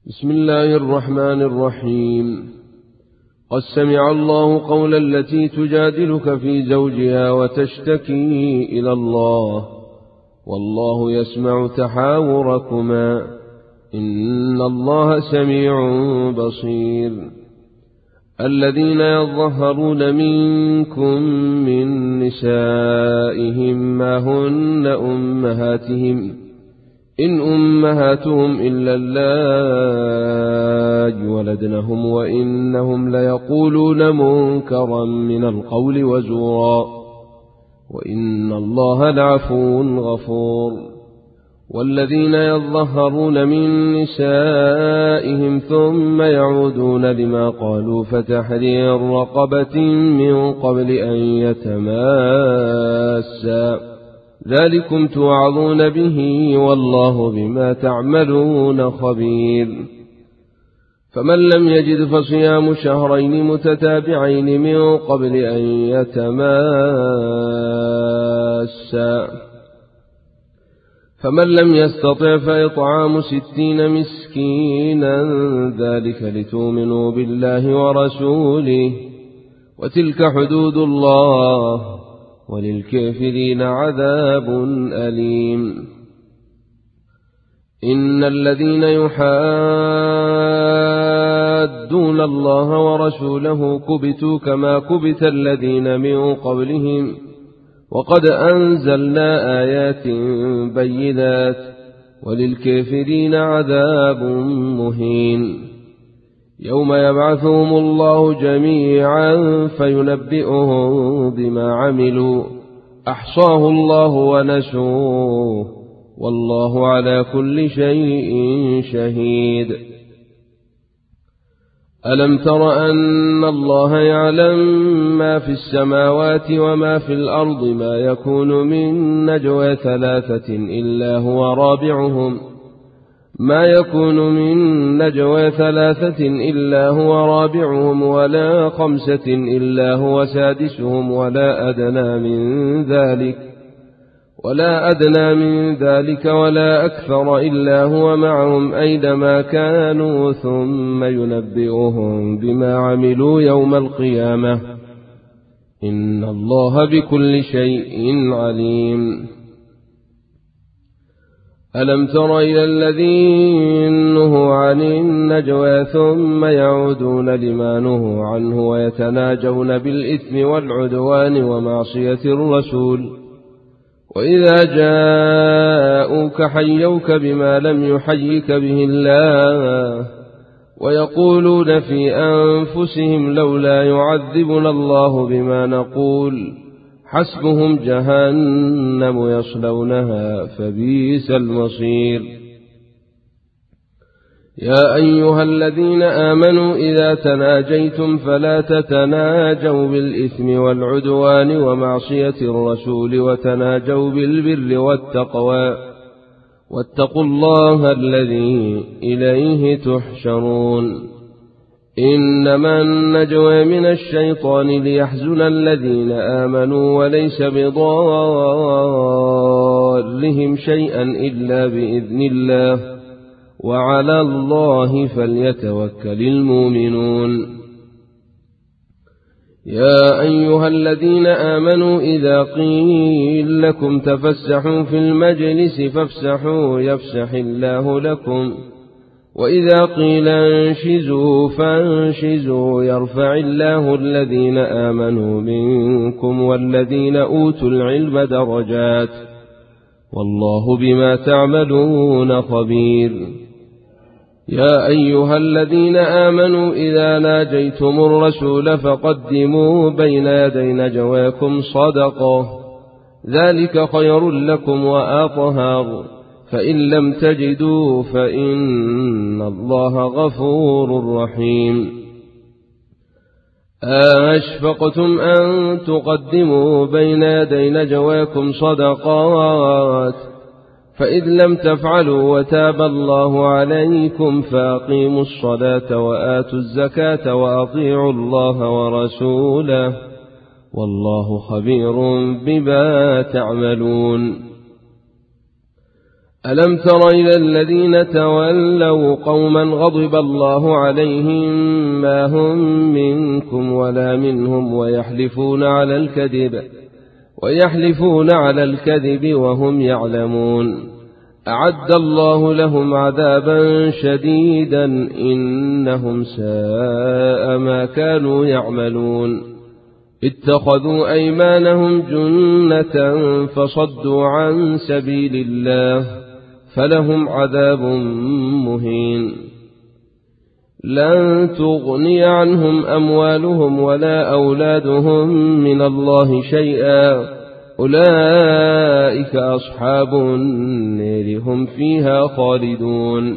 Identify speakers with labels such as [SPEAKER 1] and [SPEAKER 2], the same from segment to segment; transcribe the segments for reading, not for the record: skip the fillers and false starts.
[SPEAKER 1] بسم الله الرحمن الرحيم. قد سمع الله قول التي تجادلك في زوجها وتشتكي إلى الله والله يسمع تحاوركما إن الله سميع بصير. الذين يظهرون منكم من نسائهم ما هن أمهاتهم إن أمهاتهم إلا اللائي ولدنهم وإنهم ليقولون منكرا من القول وزورا وإن الله لعفو غفور. والذين يظهرون من نسائهم ثم يعودون لما قالوا فتحرير رقبة من قبل أن يتماسا ذلكم توعظون به والله بما تعملون خبير. فمن لم يجد فصيام شهرين متتابعين من قبل أن يتماسا فمن لم يستطع فإطعام 60 مسكينا ذلك لتؤمنوا بالله ورسوله وتلك حدود الله وللكافرين عذاب أليم. إن الذين يحادون الله ورسوله كبتوا كما كبت الذين من قبلهم وقد أنزلنا آيات بينات وللكافرين عذاب مهين. يوم يبعثهم الله جميعا فينبئهم بما عملوا أحصاه الله ونسوه والله على كل شيء شهيد. ألم تر أن الله يعلم ما في السماوات وما في الأرض ما يكون من نجوى 3 إلا هو رابعهم ولا 5 إلا هو سادسهم ولا أدنى من ذلك ولا أكثر إلا هو معهم أينما كانوا ثم ينبئهم بما عملوا يوم القيامة إن الله بكل شيء عليم. ألم تر إلى الذين نهوا عن النجوى ثم يعودون لما نهوا عنه ويتناجون بالإثم والعدوان ومعصية الرسول وإذا جاءوك حيوك بما لم يحيك به الله ويقولون في أنفسهم لولا يعذبنا الله بما نقول حسبهم جهنم يصلونها فبئس المصير. يا أيها الذين آمنوا إذا تناجيتم فلا تتناجوا بالإثم والعدوان ومعصية الرسول وتناجوا بالبر والتقوى واتقوا الله الذي إليه تحشرون. إنما النجوى من الشيطان ليحزن الذين آمنوا وليس بضارهم شيئا إلا بإذن الله وعلى الله فليتوكل المؤمنون. يا أيها الذين آمنوا إذا قيل لكم تفسحوا في المجلس فافسحوا يفسح الله لكم وإذا قيل انشزوا فانشزوا يرفع الله الذين آمنوا منكم والذين أوتوا العلم درجات والله بما تعملون خبير. يا أيها الذين آمنوا إذا ناجيتم الرسول فقدموا بين يدي نجواكم صدقة ذلك خير لكم وأطهر فإن لم تجدوا فإن الله غفور رحيم. أشفقتم أن تقدموا بين يدي نجواكم صدقات فإذ لم تفعلوا وتاب الله عليكم فأقيموا الصلاة وآتوا الزكاة وأطيعوا الله ورسوله والله خبير بما تعملون. ألم تر إلى الذين تولوا قوما غضب الله عليهم ما هم منكم ولا منهم ويحلفون على الكذب وهم يعلمون أعد الله لهم عذابا شديدا إنهم ساء ما كانوا يعملون اتخذوا أيمانهم جنة فصدوا عن سبيل الله فلهم عذاب مهين لن تغني عنهم أموالهم ولا أولادهم من الله شيئا أولئك أصحاب النار هم فيها خالدون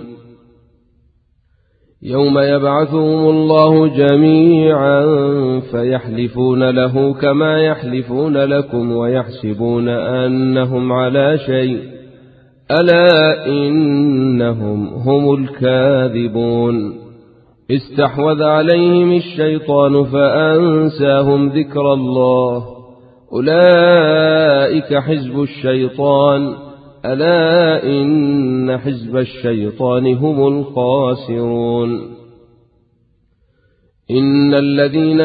[SPEAKER 1] يوم يبعثهم الله جميعا فيحلفون له كما يحلفون لكم ويحسبون أنهم على شيء ألا إنهم هم الكاذبون استحوذ عليهم الشيطان فأنساهم ذكر الله أولئك حزب الشيطان ألا إن حزب الشيطان هم الخاسرون إن الذين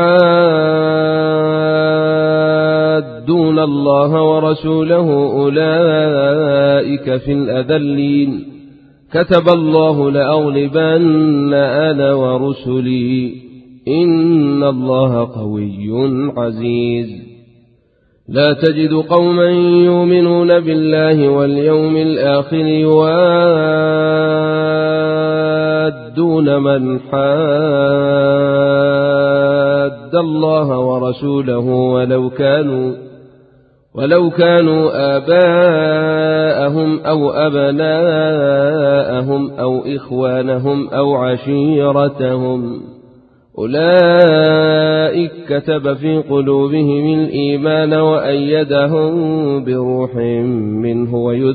[SPEAKER 1] يحادون الله ورسوله أولئك في الأذلين كتب الله لأغلبن أنا ورسلي إن الله قوي عزيز لا تجد قوما يؤمنون بالله واليوم الآخر يوادون من حاد الله ورسوله ولو كانوا آباءهم أو أبناءهم أو إخوانهم أو عشيرتهم أولئك كتب في قلوبهم الإيمان وأيدهم بروح منه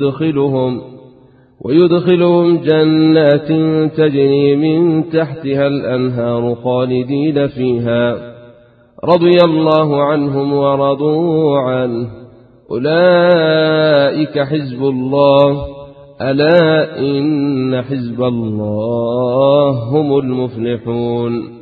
[SPEAKER 1] ويدخلهم جنات تجري من تحتها الأنهار خالدين فيها رضي الله عنهم ورضوا عنه أولئك حزب الله ألا إن حزب الله هم المفلحون